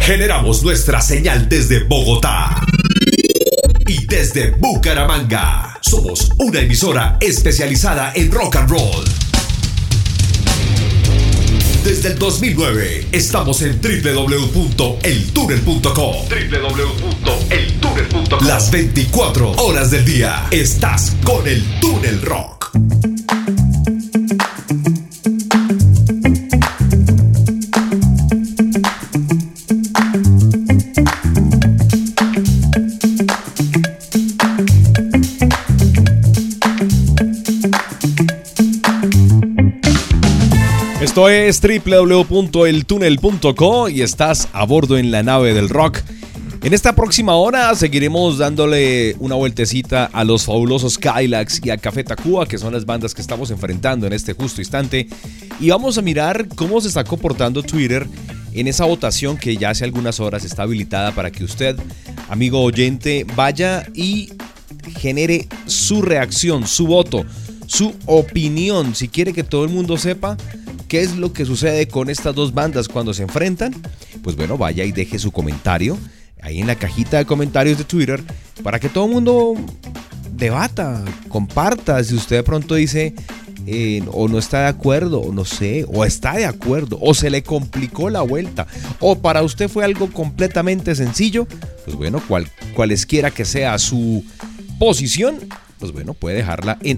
Generamos nuestra señal desde Bogotá y desde Bucaramanga. Somos una emisora especializada en rock and roll. Desde el 2009 estamos en www.eltunel.com. Las 24 horas del día estás con el Túnel Rock. Esto es www.eltunel.co y estás a bordo en la nave del rock. En esta próxima hora seguiremos dándole una vueltecita a los fabulosos Skylax y a Café Tacuba, que son las bandas que estamos enfrentando en este justo instante. Y vamos a mirar cómo se está comportando Twitter en esa votación que ya hace algunas horas está habilitada para que usted, amigo oyente, vaya y genere su reacción, su voto, su opinión. Si quiere que todo el mundo sepa ¿qué es lo que sucede con estas dos bandas cuando se enfrentan? Pues bueno, vaya y deje su comentario ahí en la cajita de comentarios de Twitter para que todo el mundo debata, comparta. Si usted de pronto dice o no está de acuerdo, o no sé, o está de acuerdo, o se le complicó la vuelta, o para usted fue algo completamente sencillo, pues bueno, cualesquiera que sea su posición, pues bueno, puede dejarla en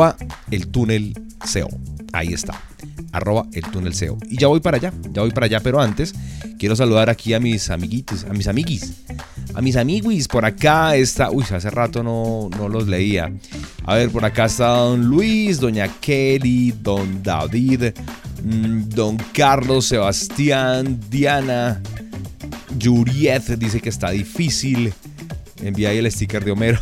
@eltunelco. Ahí está. @eltunelco. Y ya voy para allá, pero antes quiero saludar aquí a mis amiguitos, a mis amiguis. Por acá está, hace rato no los leía. A ver, por acá está don Luis, doña Kelly, don David, don Carlos, Sebastián, Diana, Yuriet dice que está difícil. Envía ahí el sticker de Homero.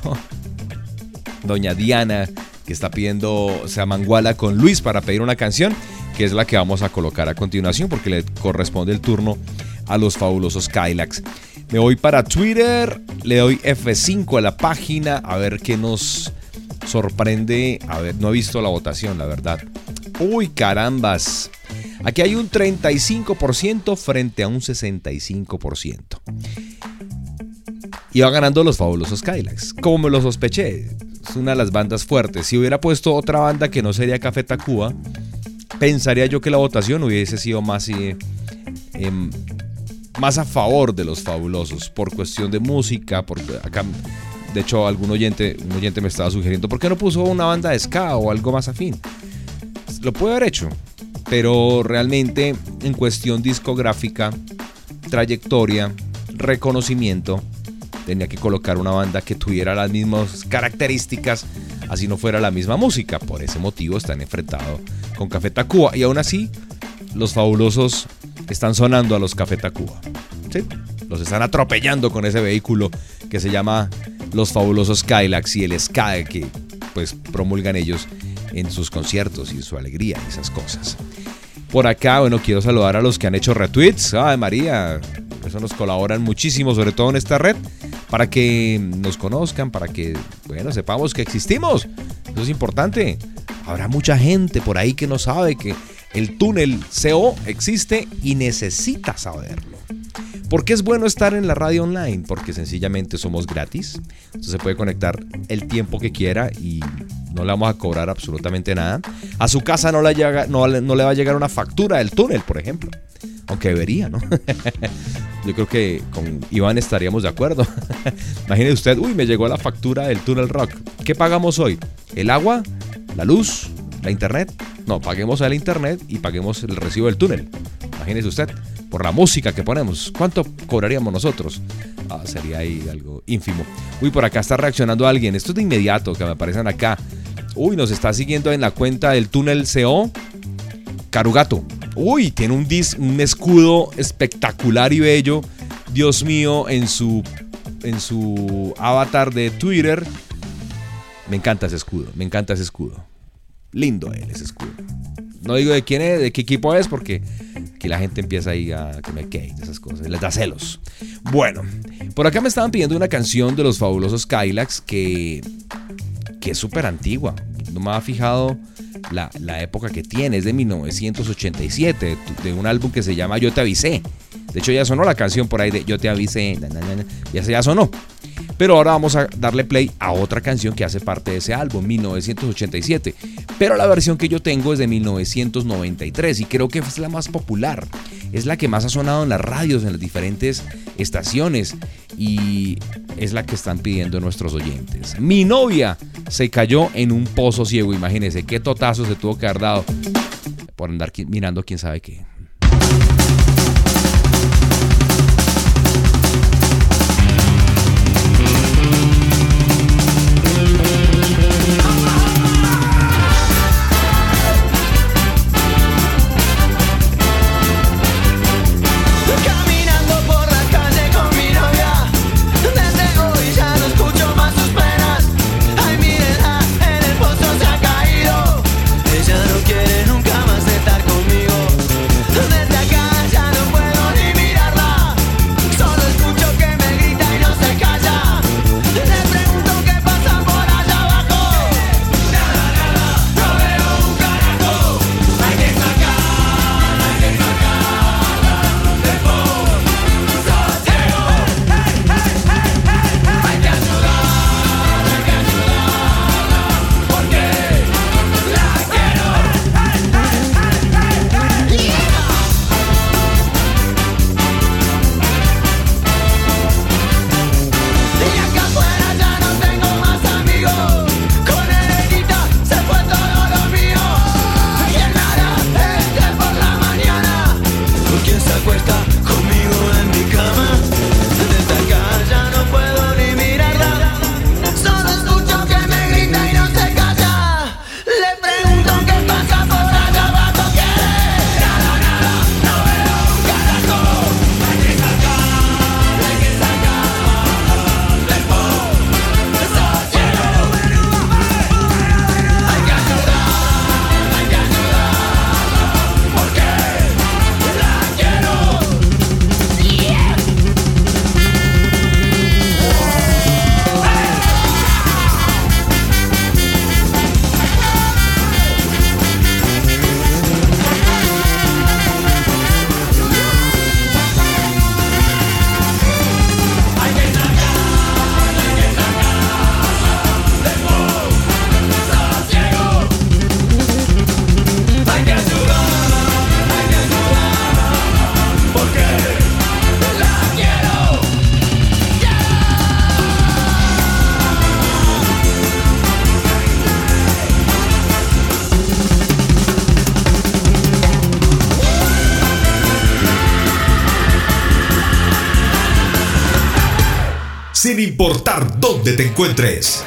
Doña Diana, que está pidiendo, se amanguala con Luis para pedir una canción, que es la que vamos a colocar a continuación porque le corresponde el turno a los fabulosos Skylax. Me voy para Twitter, le doy F5 a la página a ver qué nos sorprende. A ver, no he visto la votación, la verdad. Uy, carambas. Aquí hay un 35% frente a un 65%. Y va ganando los fabulosos Skylax, como me lo sospeché. Es una de las bandas fuertes. Si hubiera puesto otra banda que no sería Café Tacuba, pensaría yo que la votación hubiese sido más a favor de los fabulosos, por cuestión de música, porque acá, de hecho, un oyente me estaba sugiriendo, ¿por qué no puso una banda de ska o algo más afín? Lo puede haber hecho, pero realmente en cuestión discográfica, trayectoria, reconocimiento, tenía que colocar una banda que tuviera las mismas características, así no fuera la misma música. Por ese motivo están enfrentados con Café Tacuba. Y aún así, los fabulosos están sonando a los Café Tacuba. ¿Sí? Los están atropellando con ese vehículo que se llama los fabulosos Skylax y el ska que pues promulgan ellos en sus conciertos y en su alegría y esas cosas. Por acá, bueno, quiero saludar a los que han hecho retweets. ¡Ay, María! Eso nos colaboran muchísimo, sobre todo en esta red, para que nos conozcan, para que, bueno, sepamos que existimos. Eso es importante. Habrá mucha gente por ahí que no sabe que el Túnel CO existe y necesita saberlo. ¿Por qué es bueno estar en la radio online? Porque sencillamente somos gratis. Usted se puede conectar el tiempo que quiera y no le vamos a cobrar absolutamente nada. A su casa no le va a llegar una factura del túnel, por ejemplo. Aunque debería, ¿no? Yo creo que con Iván estaríamos de acuerdo. Imagine usted, me llegó la factura del Túnel Rock. ¿Qué pagamos hoy? ¿El agua? ¿La luz? ¿La internet? No, paguemos el internet y paguemos el recibo del túnel. Imagínese usted, por la música que ponemos, ¿cuánto cobraríamos nosotros? Sería ahí algo ínfimo. Por acá está reaccionando alguien. Esto es de inmediato, que me aparecen acá. Nos está siguiendo en la cuenta del Túnel CO Carugato. Tiene un escudo espectacular y bello. Dios mío, en su avatar de Twitter. Me encanta ese escudo. Lindo ese escudo. No digo de quién es, de qué equipo es, porque aquí la gente empieza ahí a que me quede esas cosas, les da celos. Bueno, por acá me estaban pidiendo una canción de los fabulosos Skylax que es súper antigua. No me había fijado la época que tiene, es de 1987, de un álbum que se llama Yo Te Avisé. De hecho ya sonó la canción por ahí de Yo Te Avisé, ya sonó. Pero ahora vamos a darle play a otra canción que hace parte de ese álbum, 1987. Pero la versión que yo tengo es de 1993 y creo que es la más popular. Es la que más ha sonado en las radios, en las diferentes estaciones, y es la que están pidiendo nuestros oyentes. Mi novia se cayó en un pozo ciego. Imagínense qué totazo se tuvo que haber dado por andar mirando quién sabe qué. Sin importar dónde te encuentres.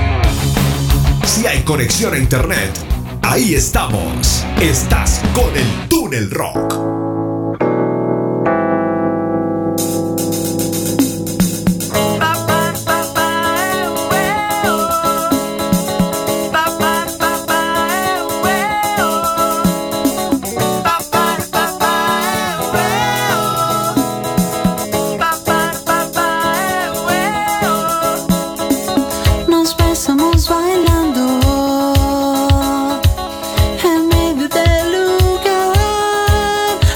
Si hay conexión a internet, ahí estamos. Estás con el Túnel Rock. Bailando en medio del lugar.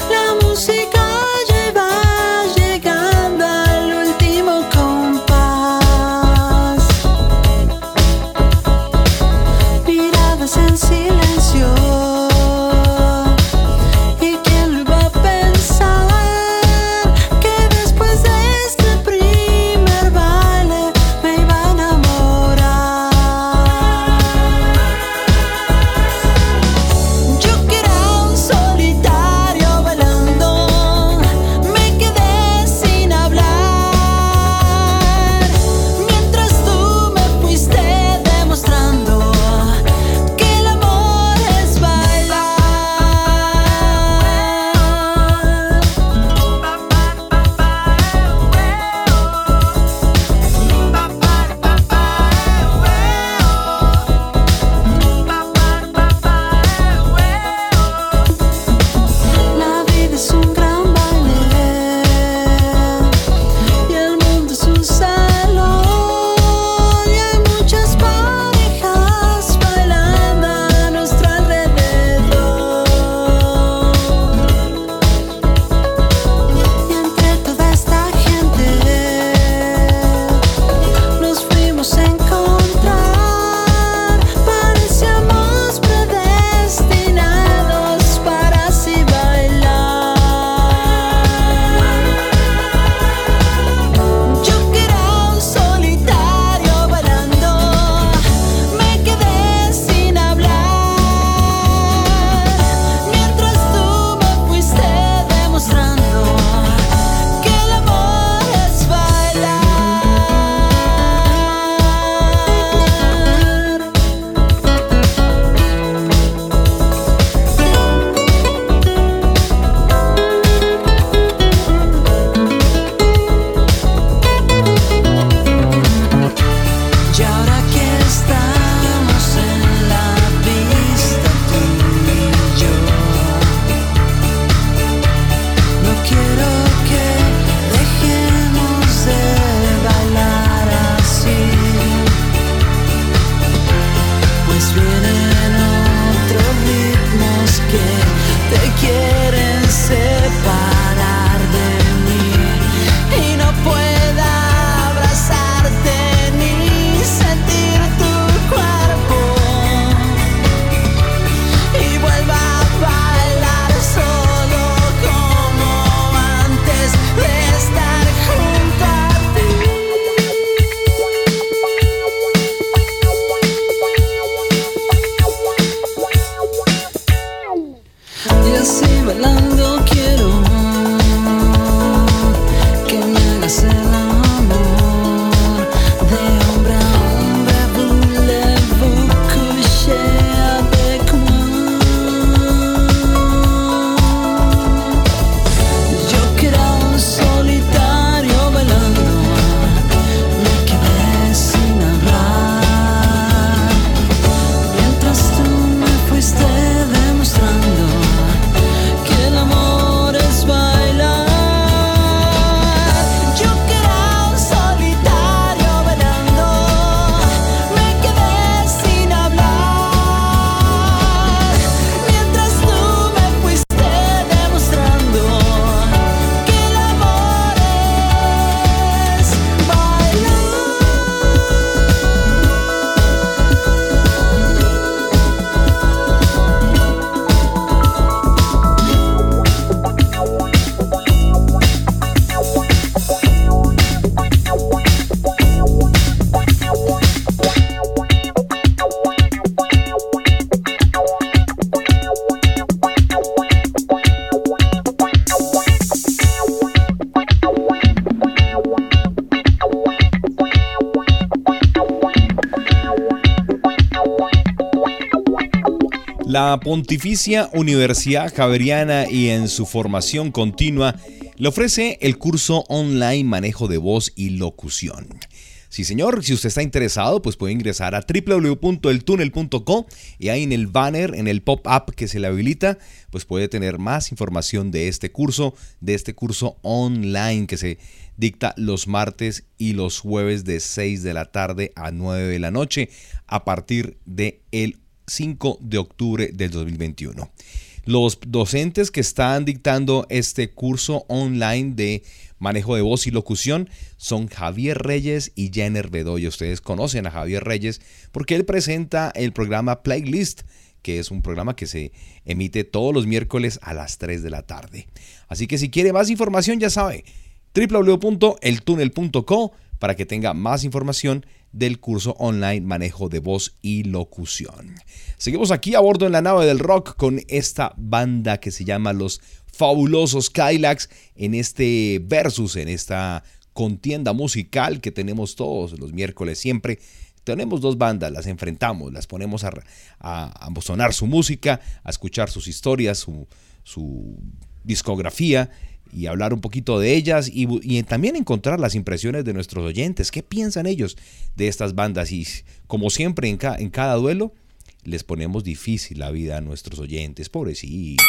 La Pontificia Universidad Javeriana y en su formación continua le ofrece el curso online Manejo de Voz y Locución. Sí, señor, si usted está interesado, pues puede ingresar a www.eltunel.co y ahí en el banner, en el pop-up que se le habilita, pues puede tener más información de este curso online que se dicta los martes y los jueves de 6 de la tarde a 9 de la noche a partir del 5 de octubre del 2021. Los docentes que están dictando este curso online de manejo de voz y locución son Javier Reyes y Jenner Bedoya. Ustedes conocen a Javier Reyes porque él presenta el programa Playlist, que es un programa que se emite todos los miércoles a las 3 de la tarde. Así que si quiere más información, ya sabe, www.eltunel.co para que tenga más información del curso online Manejo de Voz y Locución. Seguimos aquí a bordo en la nave del rock con esta banda que se llama Los Fabulosos Cadillacs en este versus, en esta contienda musical que tenemos todos los miércoles siempre. Tenemos dos bandas, las enfrentamos, las ponemos a sonar su música, a escuchar sus historias, su discografía y hablar un poquito de ellas y también encontrar las impresiones de nuestros oyentes. ¿Qué piensan ellos de estas bandas? Y como siempre en cada duelo les ponemos difícil la vida a nuestros oyentes, pobrecitos.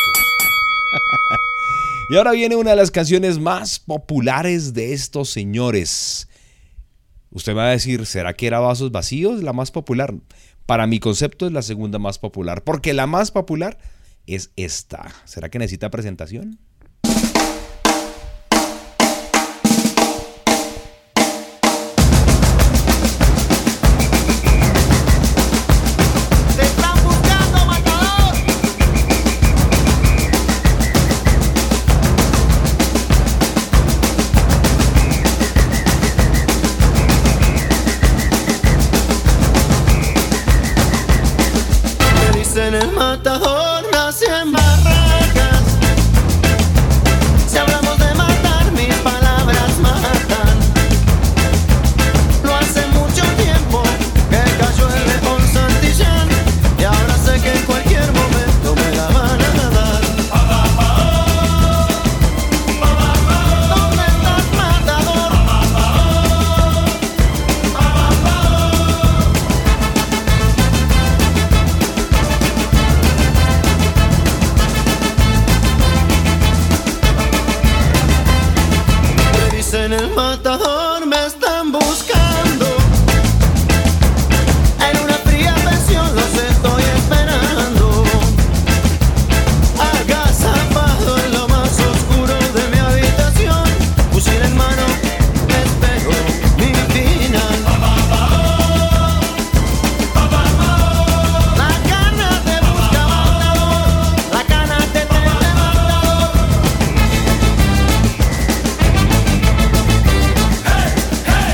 Y ahora viene una de las canciones más populares de estos señores. Usted me va a decir, ¿será que era Vasos Vacíos la más popular? Para mi concepto es la segunda más popular, porque la más popular es esta. ¿Será que necesita presentación? En el matador nacen barracas. Si hablamos de matar, mis palabras matan. No hace mucho tiempo que cayó el león Santillán y ahora sé que en cualquier momento me la van a dar. ¿Dónde estás, matador? En el matador me están buscando. En una fría pensión los estoy esperando. Agazapado en lo más oscuro de mi habitación, fusil en mano, espero mi final. La cana te busca, matador. La cana te teme, matador.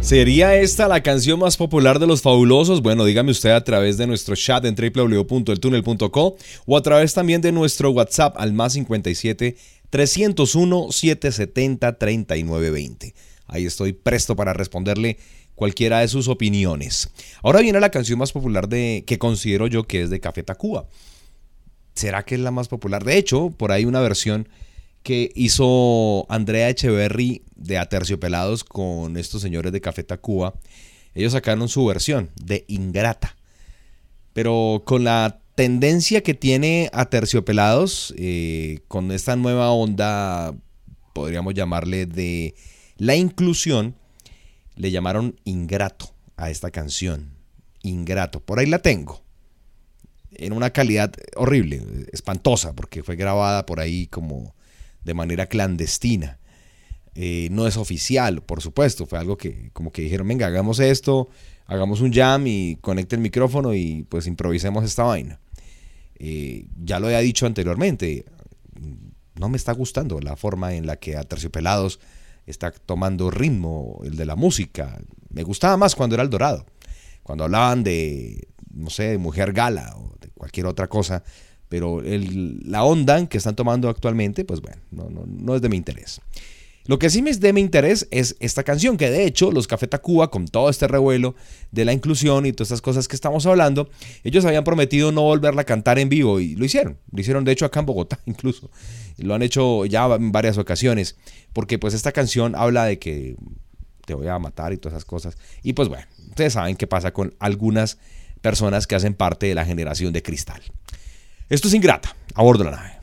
¿Sería esta la canción más popular de Los Fabulosos? Bueno, dígame usted a través de nuestro chat en www.eltunel.co o a través también de nuestro WhatsApp al más 57 301 770 3920. Ahí estoy presto para responderle cualquiera de sus opiniones. Ahora viene la canción más popular que considero yo que es de Café Tacuba. ¿Será que es la más popular? De hecho, por ahí una versión que hizo Andrea Echeverry de Aterciopelados con estos señores de Café Tacuba. Ellos sacaron su versión de Ingrata. Pero con la tendencia que tiene Aterciopelados, con esta nueva onda, podríamos llamarle de la inclusión, le llamaron Ingrato a esta canción. Ingrato. Por ahí la tengo. En una calidad horrible, espantosa, porque fue grabada por ahí como de manera clandestina. No es oficial, por supuesto. Fue algo que como que dijeron, venga, hagamos esto, hagamos un jam y conecte el micrófono y pues improvisemos esta vaina. Ya lo había dicho anteriormente, no me está gustando la forma en la que Aterciopelados está tomando ritmo, el de la música. Me gustaba más cuando era El Dorado, cuando hablaban de, no sé, de Mujer Gala o de cualquier otra cosa. Pero la onda que están tomando actualmente, pues bueno, no es de mi interés. Lo que sí me es de mi interés es esta canción, que de hecho los Café Tacuba, con todo este revuelo de la inclusión y todas estas cosas que estamos hablando, ellos habían prometido no volverla a cantar en vivo y lo hicieron. Lo hicieron de hecho acá en Bogotá incluso. Y lo han hecho ya en varias ocasiones, porque pues esta canción habla de que te voy a matar y todas esas cosas. Y pues bueno, ustedes saben qué pasa con algunas personas que hacen parte de la generación de cristal. Esto es Ingrata, a bordo de la nave.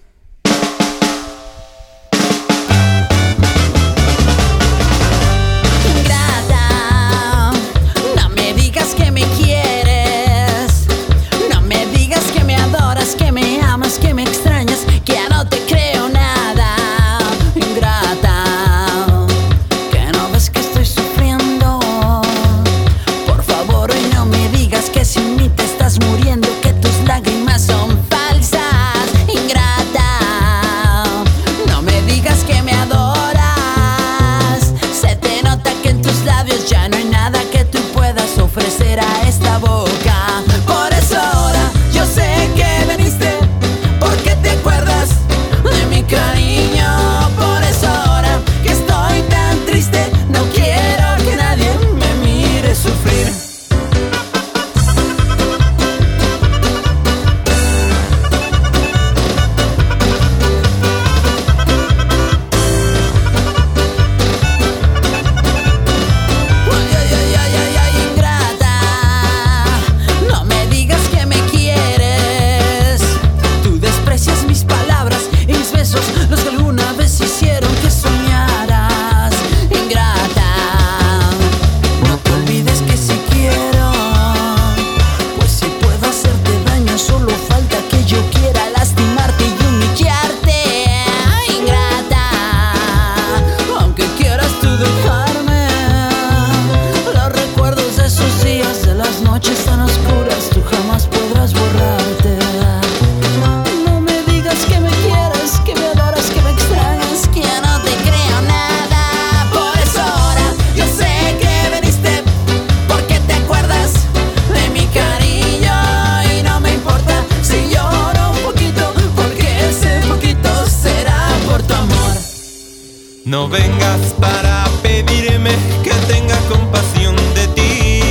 Ingrata, no me digas que me quieres, no me digas que me adoras, que me amas, que me extrañas, que ya no te creo nada. Ingrata, que no ves que estoy sufriendo. Por favor, hoy no me digas que sin mí te estás muriendo, que tus lágrimas son falsas. Ingrata, no me digas que me adoras. Se te nota que en tus labios ya no hay nada que tú puedas ofrecer a esta boca. Por eso ahora yo sé que veniste, porque te acuerdas de mi cariño. Por eso ahora que estoy tan triste, no quiero que nadie me mire sufrir. Ingrata, no me digas que me quieres. Tú desprecias mis palabras y mis besos, los que alguna vez hicieron que soñaras. Ingrata, no te olvides que si quiero, pues si puedo hacerte daño, solo falta que yo quiera lastimarte y humillarte. Ingrata, aunque quieras tú dejarme, los recuerdos de esos días, de las noches tan oscuras, tú jamás podrás borrarte. No me digas que me quieres, que me adoras, que me extrañas, que ya no te creo nada. Por eso ahora yo sé que veniste, porque te acuerdas de mi cariño. Y no me importa si lloro un poquito, porque ese poquito será por tu amor. No vengas para pedirme que tenga compasión de ti,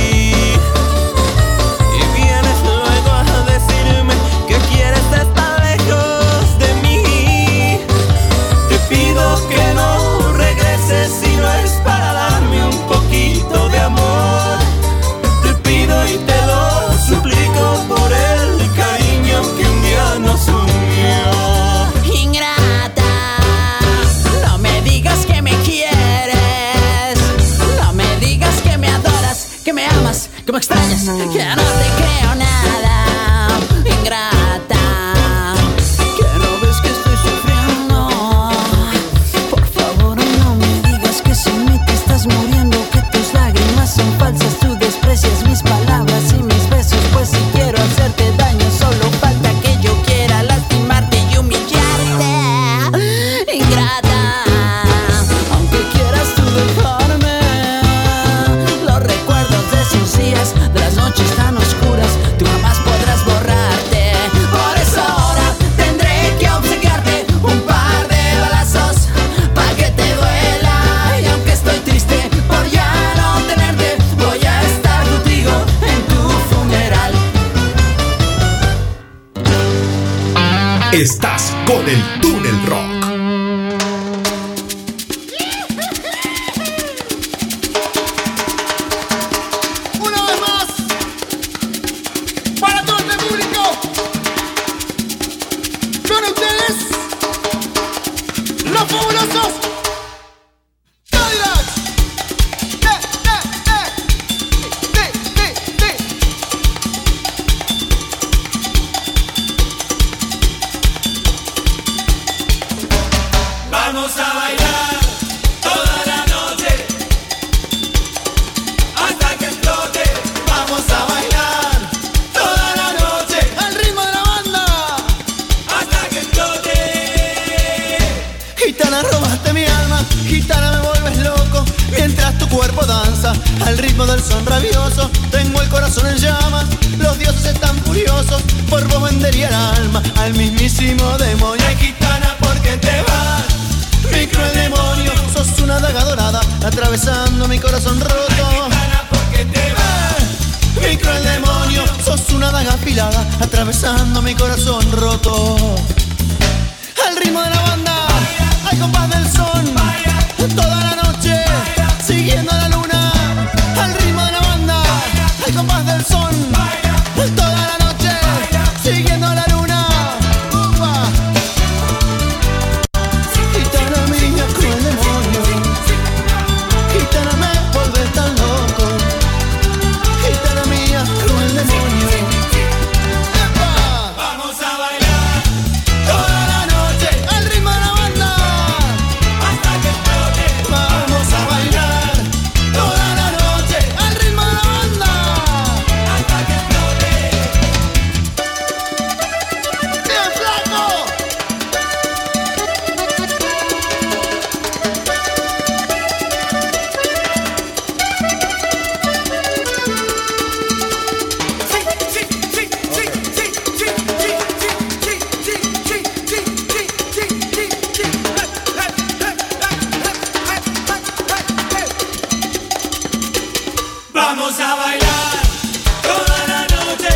y vienes luego a decirme que quieres estar lejos de mí. Te pido que no regreses si no es para darme un poquito de amor. Te pido y te lo suplico por el cariño que un día nos unió. Ingrata, no me digas que me quieres, no me digas que me adoras, que me amas, que me extrañas, que ya no te creo nada. Ingrata, que no ves que estoy sufriendo. Por favor, no me digas que sin mí te estás muriendo, que tus lágrimas son falsas, tú desprecias mis palabras y mis besos, pues si quiero hacerte daño, solo falta que yo quiera lastimarte y humillarte. Ingrata, aunque quieras tú dejarme, Estás con el Túnel Rock. Una vez más, para todo este público, con ustedes, los fabulosos Cadillacs. Vamos a bailar toda la noche hasta que explote. Vamos a bailar toda la noche al ritmo de la banda Hasta que explote. Gitana, robaste mi alma, gitana, me vuelves loco mientras tu cuerpo danza al ritmo del son rabioso. Tengo el corazón en llamas, los dioses están furiosos, por vos vendería el alma al mismísimo demonio. Ay, gitana, ¿por qué te vas? Mi cruel demonio, sos una daga dorada atravesando mi corazón roto. Gitana, ¿por qué te vas? Mi cruel demonio, sos una daga afilada atravesando mi corazón roto. Al ritmo de la banda, al compás del son, toda la noche, siguiendo la luna. Al ritmo de la banda, al compás del son, toda la noche, siguiendo la luna. Upa. Gitana mía, cruel demonio, gitana, me vuelves tan loco. Gitana mía, cruel demonio. ¡Epa! Vamos a bailar Toda la noche, al ritmo de la banda, hasta que explote. vamos a bailar. Toda la noche, al ritmo de la banda. Hasta que explote. ¡Bien flaco! Vamos a bailar toda la noche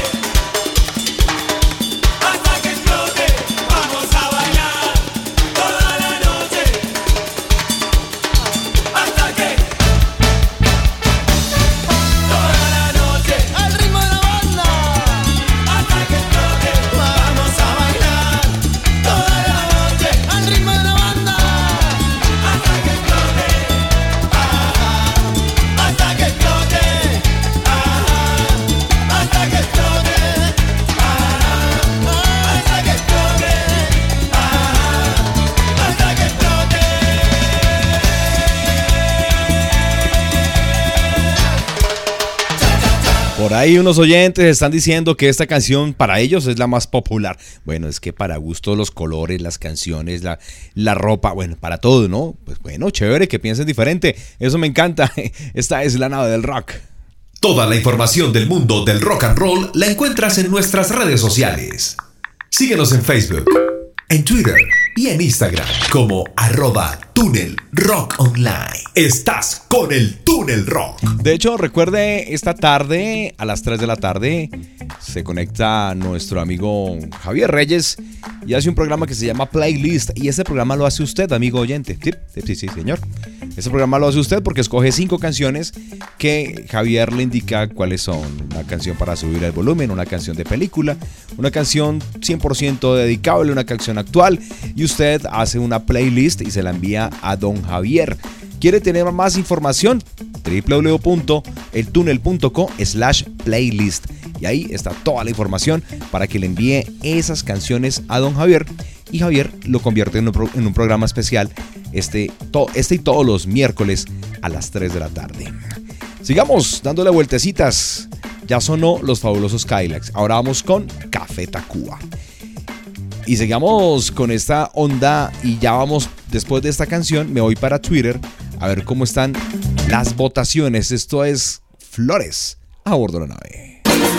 hasta que explote. Vamos a bailar toda la noche hasta que toda la noche Al ritmo de la banda, hasta que explote. vamos a bailar. Toda la noche, al ritmo de la banda, Hasta que explote. hasta que explote. Hasta que explote. Hasta que explote. Hasta que explote. Por ahí unos oyentes están diciendo que esta canción para ellos es la más popular. Bueno, es que para gusto los colores, las canciones, la ropa, bueno, para todo, ¿no? Pues bueno, chévere que piensen diferente. Eso me encanta. Esta es la nave del rock. Toda la información del mundo del rock and roll la encuentras en nuestras redes sociales. Síguenos en Facebook, en Twitter y en Instagram como @TúnelRockOnline. Estás con el Túnel Rock. De hecho, recuerde, esta tarde, a las 3 de la tarde, se conecta nuestro amigo Javier Reyes y hace un programa que se llama Playlist. Y ese programa lo hace usted, amigo oyente. Sí, señor. Ese programa lo hace usted porque escoge 5 canciones que Javier le indica cuáles son. Una canción para subir el volumen, una canción de película, una canción 100% dedicable, una canción actual. Y usted hace una playlist y se la envía a don Javier. ¿Quiere tener más información? www.eltunel.co/playlist. Y ahí está toda la información para que le envíe esas canciones a don Javier. Y Javier lo convierte en un programa especial este y todos los miércoles a las 3 de la tarde. Sigamos dándole vueltecitas. Ya sonó los fabulosos Cadillacs. Ahora vamos con Café Tacuba. Y sigamos con esta onda y ya vamos, después de esta canción, me voy para Twitter a ver cómo están las votaciones. Esto es Flores a bordo de la nave.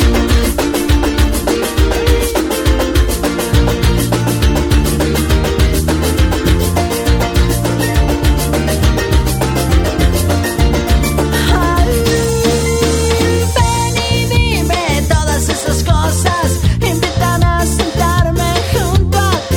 Ven y dime todas esas cosas, invítame a sentarme junto a ti.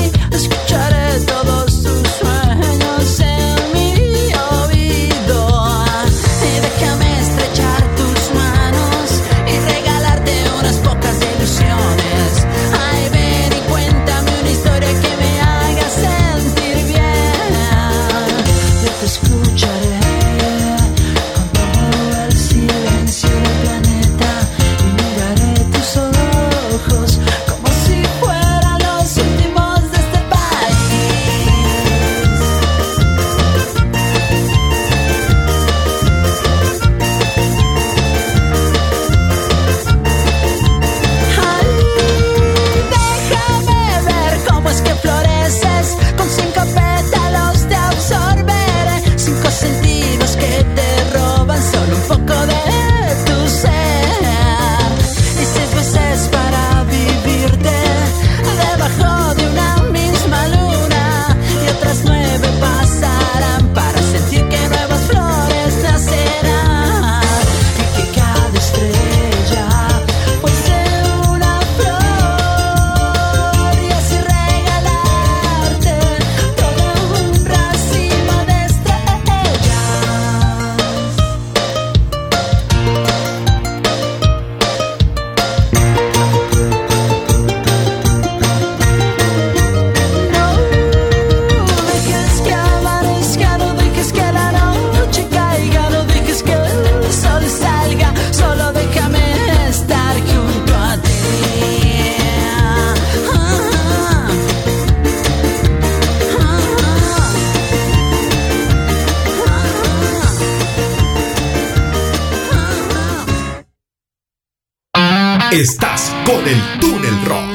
Estás con el Túnel Rock.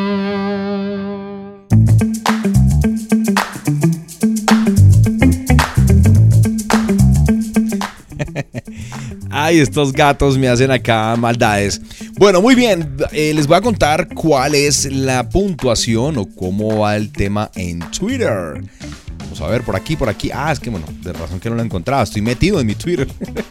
Ay, estos gatos me hacen acá maldades. Bueno, muy bien, les voy a contar cuál es la puntuación o cómo va el tema en Twitter. Vamos a ver, por aquí. Ah, es que bueno, de razón que no lo encontraba. Estoy metido en mi Twitter.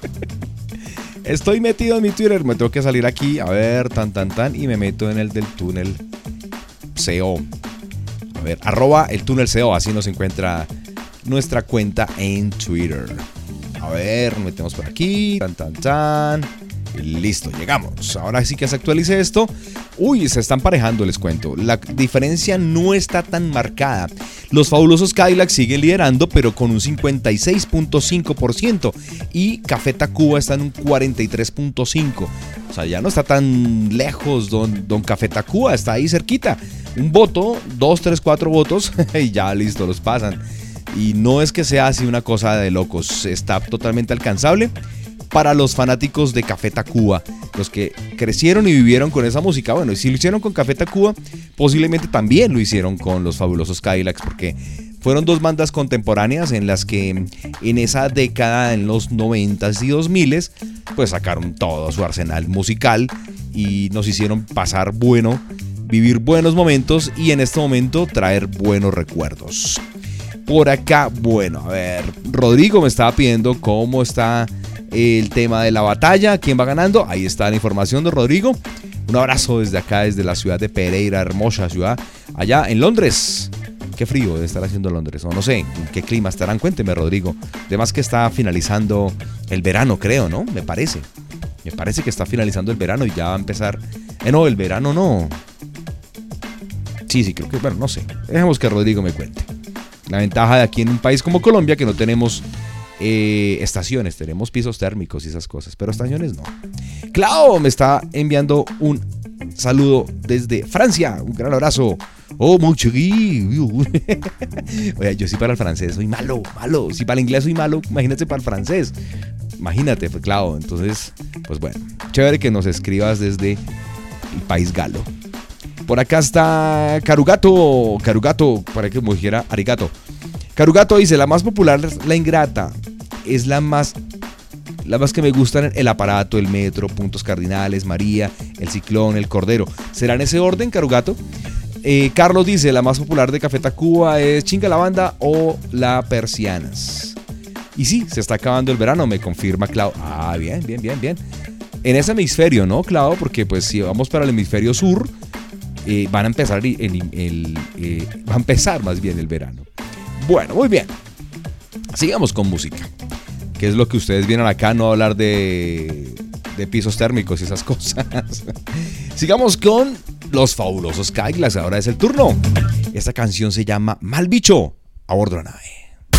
Me tengo que salir aquí, a ver, y me meto en el del Túnel CO. A ver, @ el Túnel CO, así nos encuentra nuestra cuenta en Twitter. A ver, nos metemos por aquí, y listo, llegamos. Ahora sí que se actualice esto. Uy, se están parejando, les cuento. La diferencia no está tan marcada. Los fabulosos Cadillacs siguen liderando, pero con un 56.5%. Y Café Tacuba está en un 43.5%. O sea, ya no está tan lejos don Café Tacuba, está ahí cerquita. Un voto, 2, 3, 4 votos, y ya listo, los pasan. Y no es que sea así una cosa de locos, está totalmente alcanzable para los fanáticos de Café Tacuba, los que crecieron y vivieron con esa música. Bueno, y si lo hicieron con Café Tacuba, posiblemente también lo hicieron con los fabulosos Cadillacs, porque fueron dos bandas contemporáneas en las que en esa década, en los 90s y 2000s, pues sacaron todo su arsenal musical y nos hicieron pasar vivir buenos momentos y en este momento traer buenos recuerdos. Por acá, bueno, a ver, Rodrigo me estaba pidiendo cómo está el tema de la batalla, quién va ganando. Ahí está la información de Rodrigo. Un abrazo desde acá, desde la ciudad de Pereira, hermosa ciudad, allá en Londres. Qué frío debe estar haciendo Londres, o no sé, en qué clima estarán, cuénteme, Rodrigo. Además que está finalizando el verano, creo, ¿no? Me parece que está finalizando el verano y ya va a empezar. No, el verano no. Sí, creo que, bueno, no sé. Dejemos que Rodrigo me cuente. La ventaja de aquí en un país como Colombia, que no tenemos estaciones, tenemos pisos térmicos y esas cosas, pero estaciones no. Clau me está enviando un saludo desde Francia, un gran abrazo. Oh, mucho. Oye, yo sí para el francés soy malo. Si para el inglés soy malo, imagínate para el francés. Imagínate, Clau. Entonces, pues bueno, chévere que nos escribas desde el país galo. Por acá está Carugato, para que me dijera arigato. Carugato dice, la más popular es La Ingrata. Es la más que me gustan, el aparato, el metro, Puntos Cardinales, María, el Ciclón, el Cordero. ¿Será en ese orden, Carugato? Carlos dice, la más popular de Café Tacuba es Chinga la Banda o La Persianas. Y sí, se está acabando el verano, me confirma Clau. Ah, bien. En ese hemisferio, ¿no, Clau? Porque pues si vamos para el hemisferio sur, va a empezar más bien el verano. Bueno, muy bien. Sigamos con música, que es lo que ustedes vienen acá, no a hablar de pisos térmicos y esas cosas. Sigamos con los fabulosos Cadillacs. Ahora es el turno. Esta canción se llama Mal Bicho, a bordo de la nave.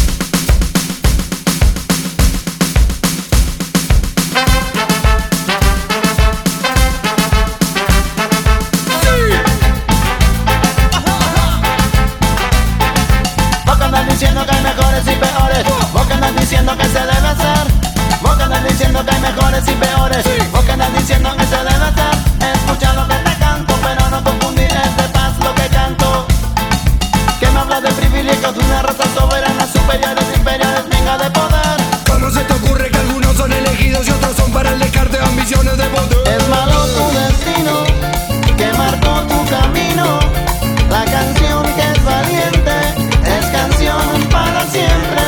Diciendo que hay mejores y peores, vos que andas diciendo que se debe hacer, vos que andas diciendo que hay mejores y peores, vos que andas diciendo que se debe hacer. Escucha lo que te canto, pero no confundir, es de paz lo que canto. Que me hablas de privilegios de una raza soberana, superiores, imperiales, venga de poder. ¿Cómo se te ocurre que algunos son elegidos y otros son para el descarte de ambiciones de poder? Es malo tu destino, que marcó tu camino, la canción que es valiente. Es canción para siempre.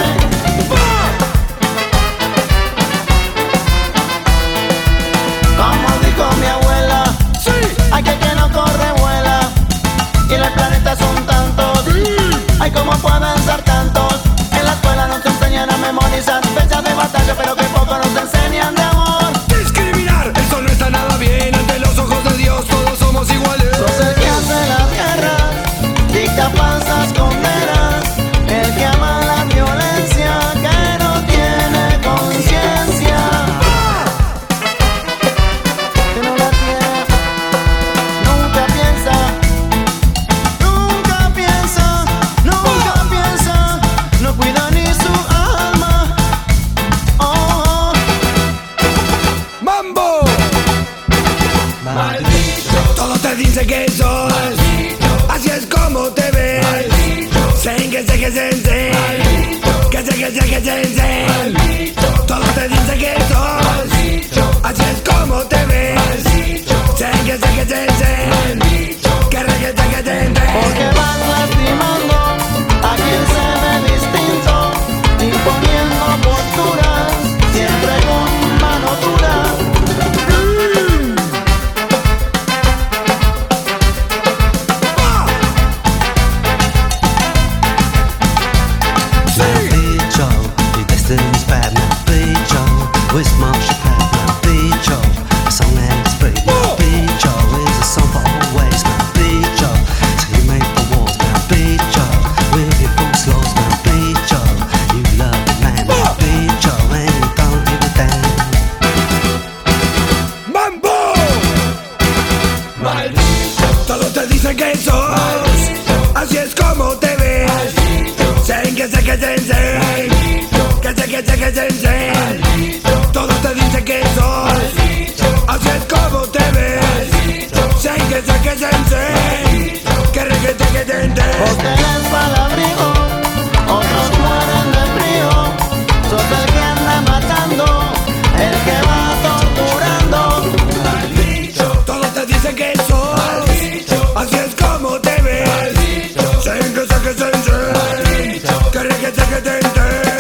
Como dijo mi abuela, sí. Hay que no corre, vuela. Y los planetas son tantos. Ay, ¿cómo pueden ser tantos? En la escuela nos enseñan a memorizar fechas de batalla, pero que poco nos enseñan de amor. Discriminar, eso no está nada bien. Ante los ojos de Dios todos somos iguales. Sos el que hace la guerra, dicta falsas condenas. El que ama la violencia, que no tiene conciencia. Que no la tiene, nunca piensa, no cuida ni su alma. Oh, oh. ¡Mambo! Todo te dice que sos, así es como te ves. Sen, que sé, que sense, que sé, que sé, que sense. Todo te dice que sos, así es como te ves. Sen, que sé, que sense, que reguete, que sense. Porque van lastimando a quien se ve distinto, imponiendo posturas, siempre con mano dura. With Marshall Pat, now Big Joe, a song and it's free. Now Big Joe is a song for always. Now Big Joe, so you make the walls. Now Big Joe, with your full slows. Now Big Joe, you love the man. Now Big Joe, and you don't give a damn. ¡Mambo! Todo te dice que sos, así es como te ves. Sen, que sé, que sense, que sé, que sé, que sense. Todo te dice que sos, así es como te ves. Sen, que sé, que sense, que reguete, que tente. Porque les va el abrigo, otros mueren de frío. Sos el que anda matando, el que va torturando. Todo te dice que sos, así es como te ves. Sen, que sé, que sense, que reguete, que tente.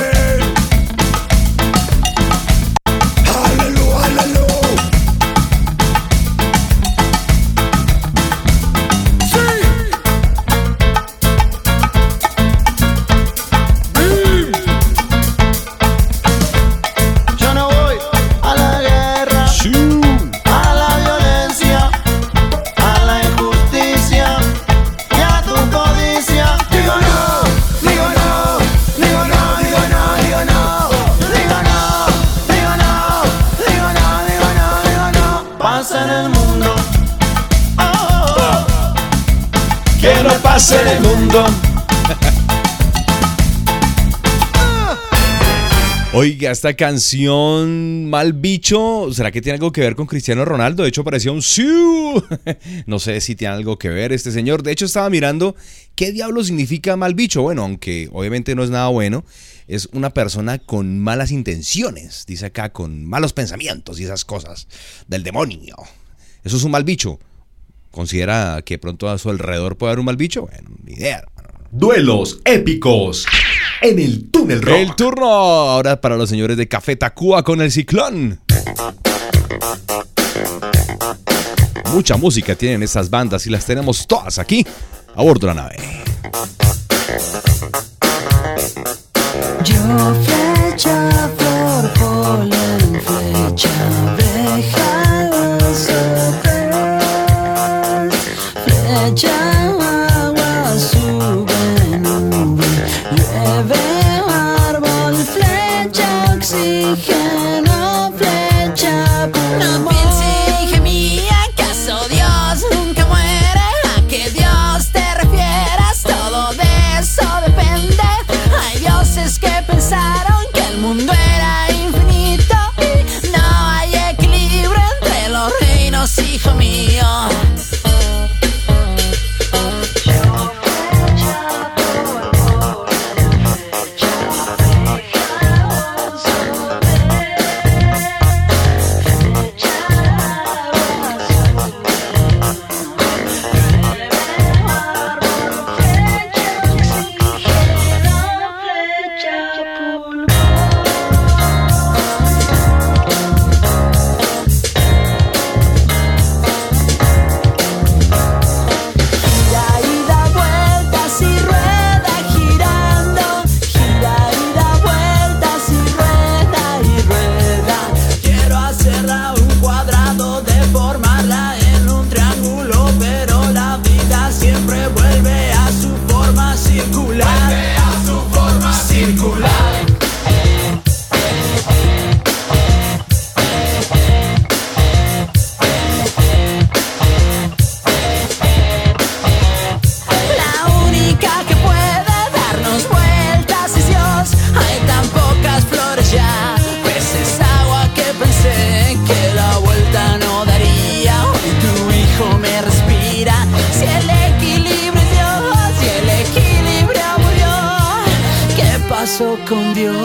Yo no voy a la guerra, a la violencia, a la injusticia y a tu codicia. Digo no, digo no, digo no, digo no, digo no, digo no, digo no, digo no, digo no, digo no. Pasa en el mundo, oh, oh, Que no pase en el mundo. Oiga, esta canción Mal Bicho, ¿será que tiene algo que ver con Cristiano Ronaldo? De hecho parecía un siu. No sé si tiene algo que ver este señor. De hecho estaba mirando qué diablo significa mal bicho. Bueno, aunque obviamente no es nada bueno, es una persona con malas intenciones. Dice acá, con malos pensamientos y esas cosas del demonio. Eso es un mal bicho. ¿Considera que pronto a su alrededor puede haber un mal bicho? Bueno, ni idea. Duelos épicos en el Túnel Rock. El turno ahora para los señores de Café Tacuba con el Ciclón. Mucha música tienen estas bandas y las tenemos todas aquí a bordo de la nave. Yo flecha por polen, flecha abeja soplar, flecha agua sube nube, llueve árbol, flecha oxígeno, flecha pulmón. No piense, hija mía, ¿acaso Dios nunca muere? ¿A qué Dios te refieres? Todo de eso depende. Hay dioses que pensaron que el mundo era infinito y no hay equilibrio. beso con Dios.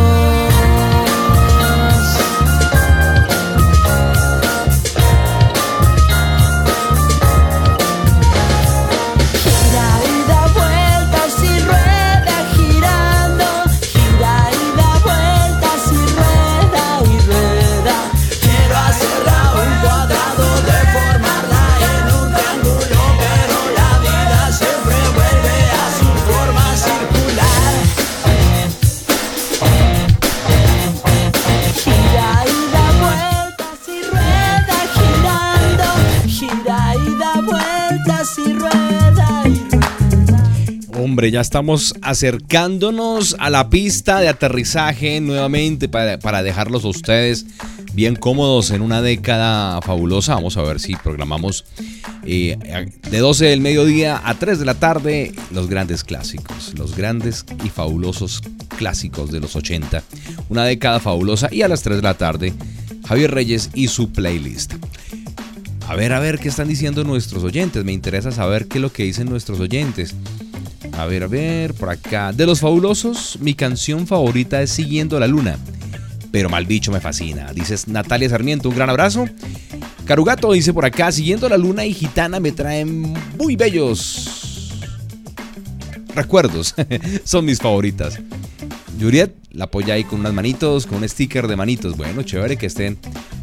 Hombre, ya estamos acercándonos a la pista de aterrizaje nuevamente para dejarlos a ustedes bien cómodos en una década fabulosa. Vamos a ver si programamos de 12 del mediodía a 3 de la tarde los grandes clásicos, los grandes y fabulosos clásicos de los 80. Una década fabulosa, y a las 3 de la tarde Javier Reyes y su playlist. A ver qué están diciendo nuestros oyentes. Me interesa saber qué es lo que dicen nuestros oyentes. A ver, por acá. De los fabulosos, mi canción favorita es Siguiendo la Luna, pero Mal Bicho me fascina. Dices Natalia Sarmiento, un gran abrazo. Carugato dice por acá, Siguiendo la Luna y Gitana me traen muy bellos recuerdos. Son mis favoritas. Yuriet la apoya ahí con unas manitos, con un sticker de manitos. Bueno, chévere que estén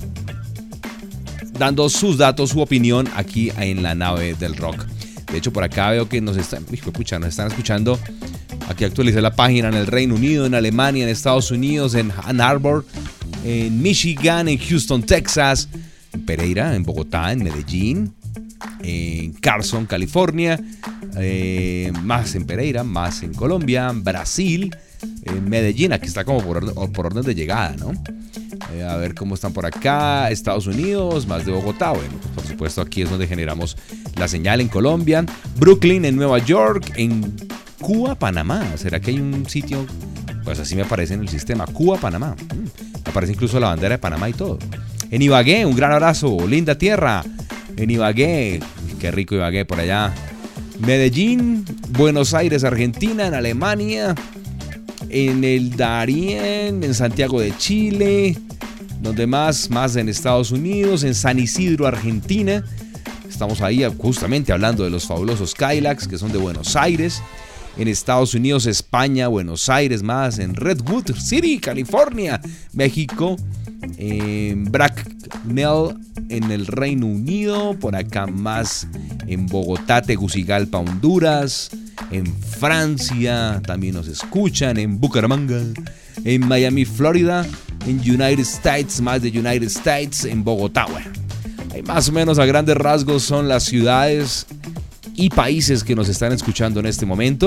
dando sus datos, su opinión aquí en la nave del rock. De hecho, por acá veo que nos están escuchando. Aquí actualicé la página en el Reino Unido, en Alemania, en Estados Unidos, en Ann Arbor, en Michigan, en Houston, Texas, en Pereira, en Bogotá, en Medellín, en Carson, California, más en Pereira, más en Colombia, Brasil, en Medellín. Aquí está como por orden de llegada, ¿no? A ver cómo están por acá. Estados Unidos, más de Bogotá. Bueno, pues por supuesto aquí es donde generamos la señal, en Colombia, Brooklyn, en Nueva York, en Cuba, Panamá. ¿Será que hay un sitio? Pues así me aparece en el sistema, Cuba, Panamá. Aparece incluso la bandera de Panamá y todo. En Ibagué, un gran abrazo, linda tierra. En Ibagué, qué rico Ibagué por allá. Medellín, Buenos Aires, Argentina, en Alemania, en el Darién, en Santiago de Chile, donde más en Estados Unidos, en San Isidro, Argentina. Estamos ahí justamente hablando de los fabulosos Cadillacs, que son de Buenos Aires. En Estados Unidos, España, Buenos Aires, más en Redwood City, California, México, en Bracknell, en el Reino Unido, por acá más en Bogotá, Tegucigalpa, Honduras, en Francia también nos escuchan, en Bucaramanga, en Miami, Florida, en United States, más de United States, en Bogotá. Bueno, más o menos a grandes rasgos son las ciudades y países que nos están escuchando en este momento.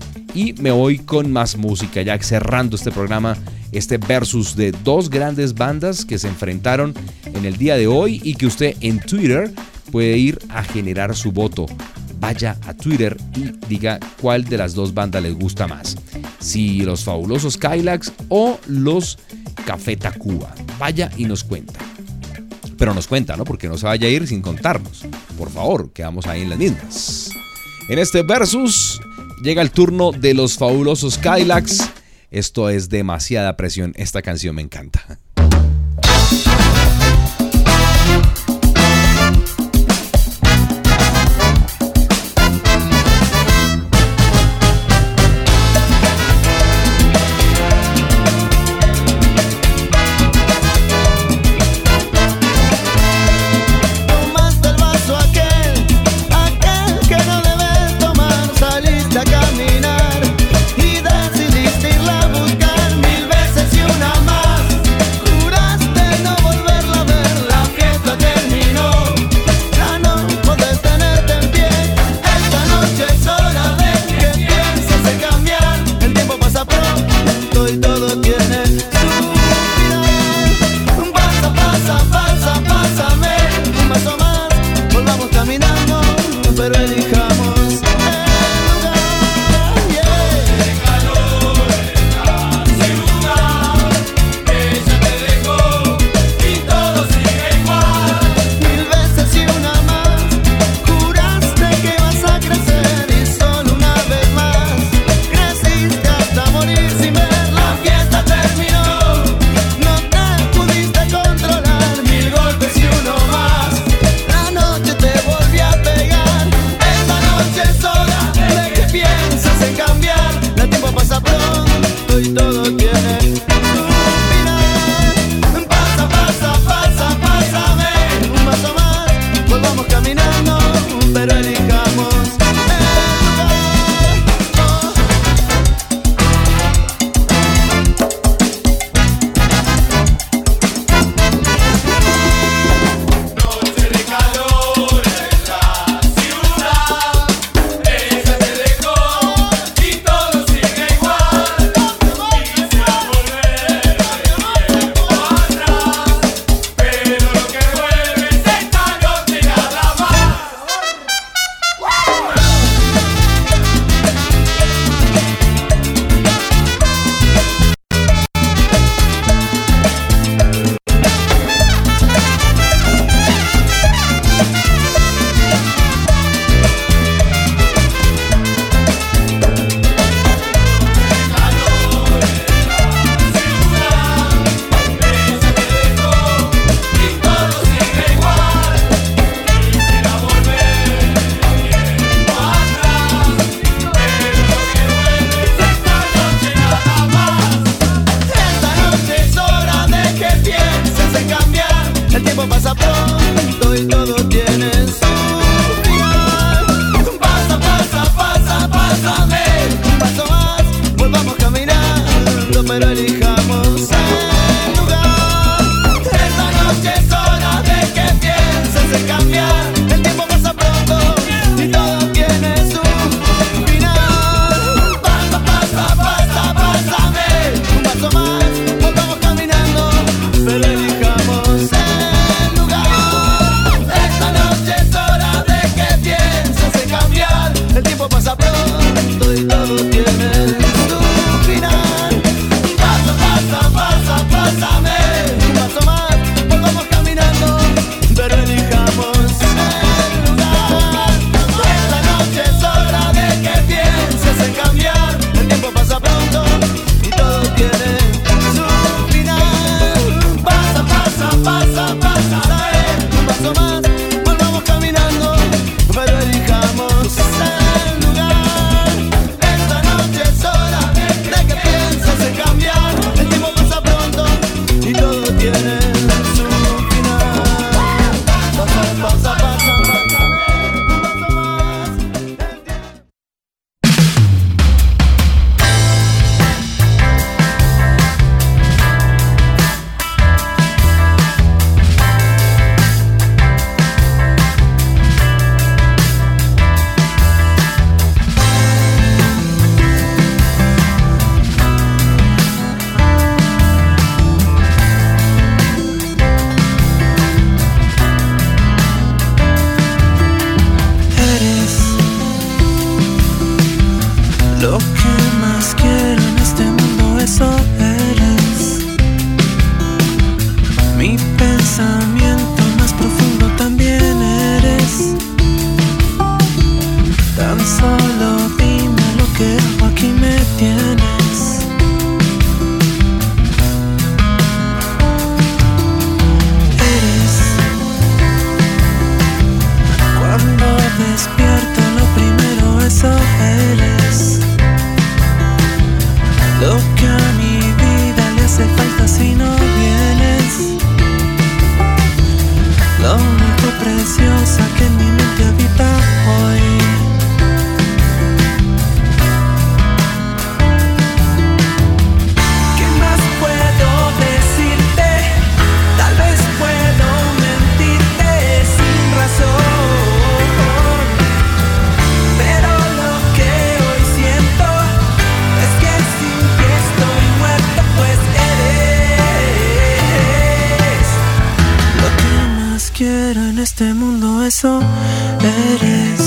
Y me voy con más música, ya cerrando este programa, este versus de dos grandes bandas que se enfrentaron en el día de hoy y que usted en Twitter puede ir a generar su voto. Vaya a Twitter y diga cuál de las dos bandas les gusta más. Si los fabulosos Cadillacs o los Café Tacuba. Vaya y nos cuenta. Pero nos cuenta, ¿no? Porque no se vaya a ir sin contarnos. Por favor, quedamos ahí en las mismas. En este versus llega el turno de los fabulosos Cadillacs. Esto es demasiada presión. Esta canción me encanta. Si me pronto y todo tiene su final. Pásame un paso más, volvamos caminando, pero elijamos el lugar. Esta noche es hora de que pienses en cambiar. El tiempo pasa pronto y todo tiene su final. Pásame un paso más, volvamos caminando, pero elijamos el lugar. Esta noche es hora de que pienses en cambiar. El tiempo pasa pronto y todo tiene su final. Pásame un paso más, volvamos caminando, pero elijamos el lugar. Esta noche es hora de que pienses en cambiar. El tiempo pasa pronto y todo tiene su final. Pásame un paso más, volvamos caminando, pero elijamos el lugar. Esta noche es hora de que pienses en cambiar. El tiempo pasa pronto y todo tiene su final. Pásame un paso más. Lo que más quiero en este mundo, eso eres. Mi pensamiento más profundo también eres. Tan solo dime lo que hago, aquí me tienes. Eres. Cuando despierto lo primero, eso eres. Lo que a mi vida le hace falta si no vienes. Lo único preciosa que en mi mente habita hoy. ¿Qué más puedo decirte? Tal vez puedo mentirte sin razón, pero lo que hoy siento es que sin ti estoy muerto, pues eres. Lo que más quiero en este mundo, eso eres.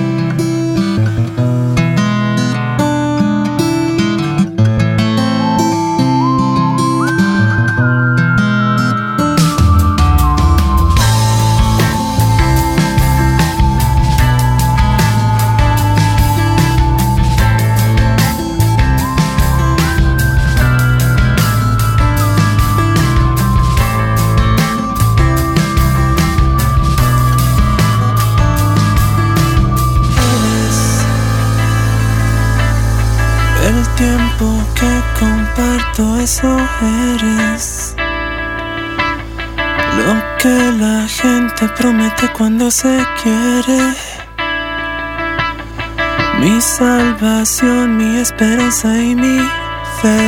El tiempo que comparto, eso eres. Lo que la gente promete cuando se quiere. Mi salvación, mi esperanza y mi fe.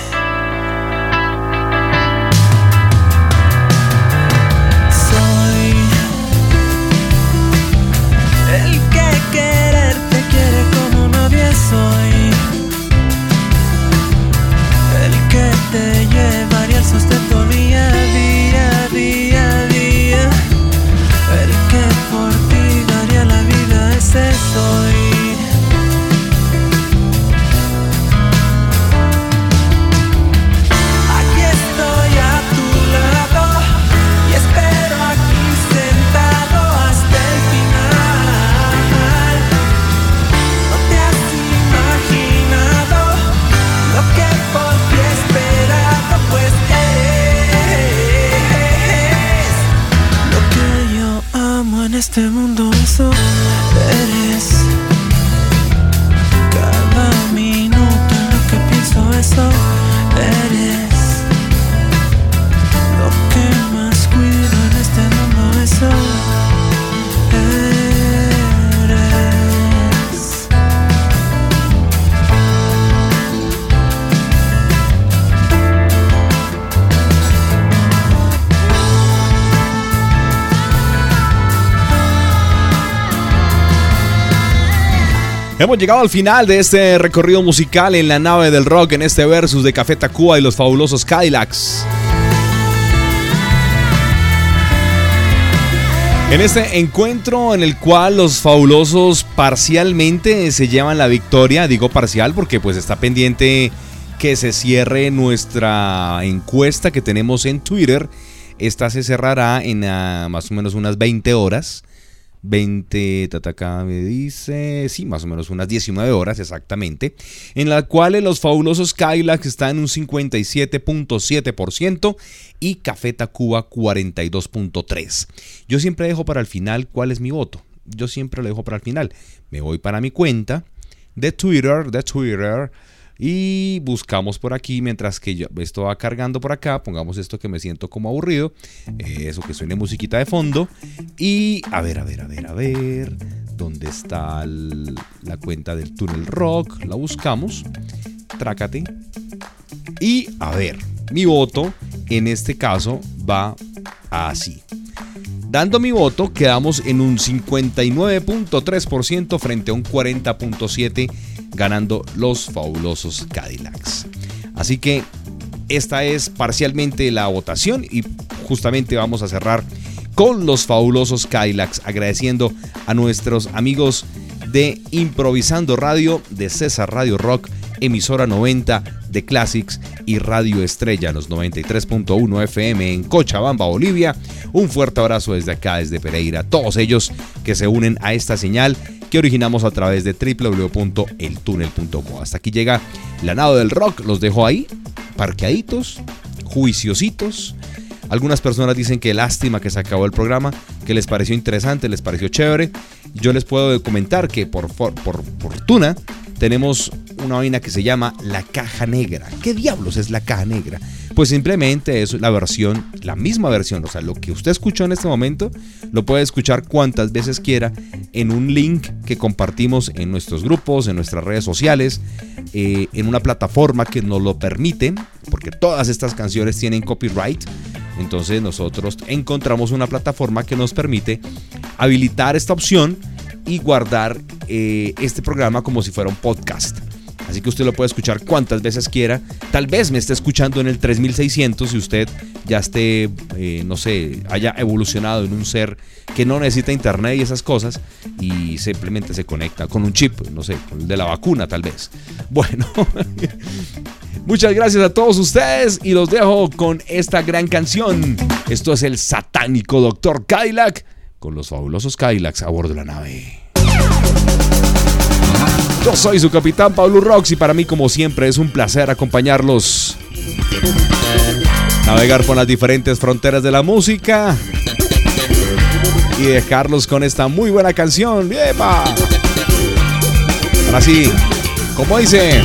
Soy el que quererte quiere como nadie soy. El que te llevaría el sustento día a día, día a día. El que por ti daría la vida, ese soy. Aquí estoy a tu lado y espero aquí sentado hasta el final. No te has imaginado lo que por ti he esperado, pues eres. Lo que yo amo en este mundo, eso eres. Cada minuto en lo que pienso, eso eres. Lo que más cuido en este mundo, eso Hemos llegado al final de este recorrido musical en la nave del rock, en este versus de Café Tacuba y los fabulosos Cadillacs. En este encuentro en el cual los fabulosos parcialmente se llevan la victoria, digo parcial porque pues está pendiente que se cierre nuestra encuesta que tenemos en Twitter. Esta se cerrará en más o menos unas 20 horas. 20, acá me dice, sí, más o menos unas 19 horas exactamente, en la cual los fabulosos Cadillacs están en un 57.7% y Café Tacuba 42.3%. Yo siempre dejo para el final cuál es mi voto, yo siempre lo dejo para el final. Me voy para mi cuenta de Twitter, y buscamos por aquí, mientras que esto va cargando por acá, pongamos esto que me siento como aburrido, eso que suene musiquita de fondo, y a ver, ¿dónde está la cuenta del Túnel Rock? La buscamos, trácate, y a ver, mi voto en este caso va así. Dando mi voto, quedamos en un 59.3% frente a un 40.7%, ganando los fabulosos Cadillacs. Así que esta es parcialmente la votación y justamente vamos a cerrar con los fabulosos Cadillacs, agradeciendo a nuestros amigos de Improvisando Radio, de César Radio Rock, emisora 90 de Classics y Radio Estrella, los 93.1 FM en Cochabamba, Bolivia. Un fuerte abrazo desde acá, desde Pereira, todos ellos que se unen a esta señal que originamos a través de www.eltunel.co. Hasta aquí llega la nave del rock, los dejo ahí, parqueaditos, juiciositos. Algunas personas dicen que lástima que se acabó el programa, que les pareció interesante, les pareció chévere. Yo les puedo comentar que por fortuna tenemos una vaina que se llama la caja negra. ¿Qué diablos es la caja negra? Pues simplemente es la misma versión, o sea, lo que usted escuchó en este momento lo puede escuchar cuantas veces quiera en un link que compartimos en nuestros grupos, en nuestras redes sociales, en una plataforma que nos lo permite, porque todas estas canciones tienen copyright. Entonces nosotros encontramos una plataforma que nos permite habilitar esta opción y guardar este programa como si fuera un podcast. Así que usted lo puede escuchar cuantas veces quiera. Tal vez me esté escuchando en el 3600 y usted ya esté, no sé, haya evolucionado en un ser que no necesita internet y esas cosas y simplemente se conecta con un chip, no sé, con el de la vacuna tal vez. Bueno, muchas gracias a todos ustedes y los dejo con esta gran canción. Esto es el satánico Dr. Cadillac con los fabulosos Cadillacs a bordo de la nave. Yo soy su capitán Pablo Rox y para mí como siempre es un placer acompañarlos, navegar por las diferentes fronteras de la música y dejarlos con esta muy buena canción. ¡Epa! Ahora sí, como dice,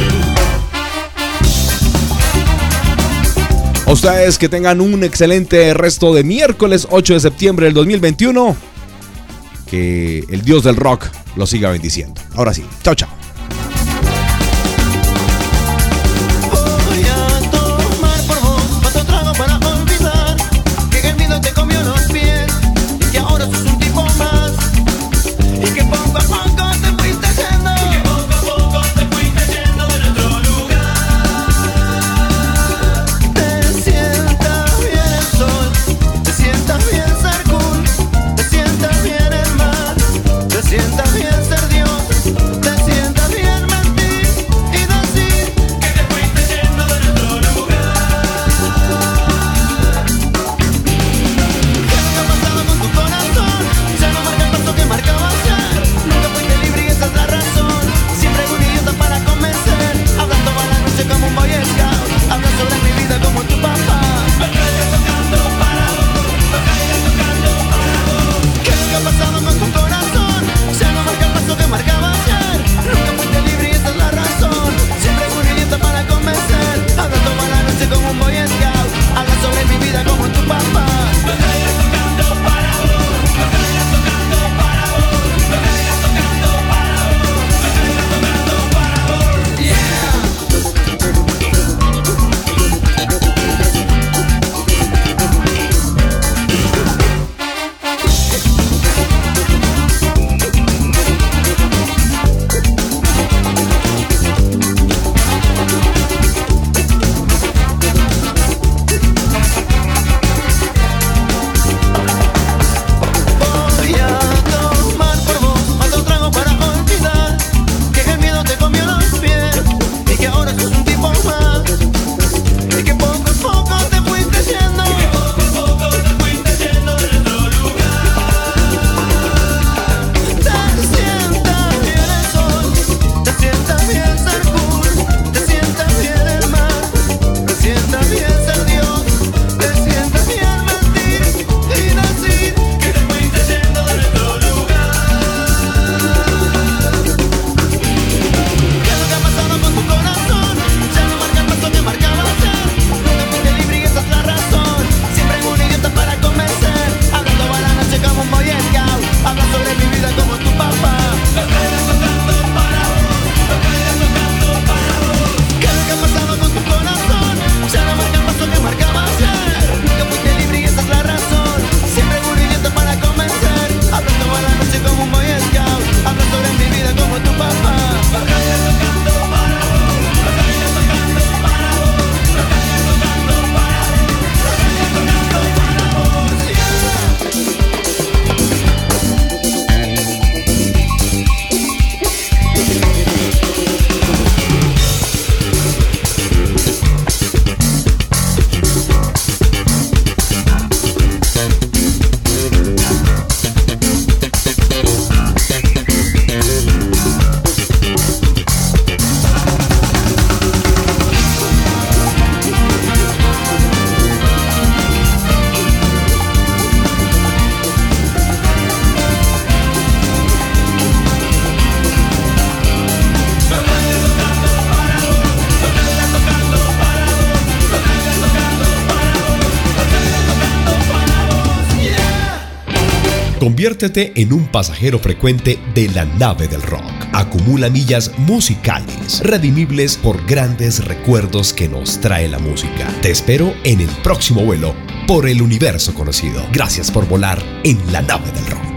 a ustedes que tengan un excelente resto de miércoles 8 de septiembre del 2021. Que el Dios del rock los siga bendiciendo. Ahora sí, chao, chao. Sienta bien ser Dios, te sienta Conviértete en un pasajero frecuente de la nave del rock. Acumula millas musicales, redimibles por grandes recuerdos que nos trae la música. Te espero en el próximo vuelo por el universo conocido. Gracias por volar en la nave del rock.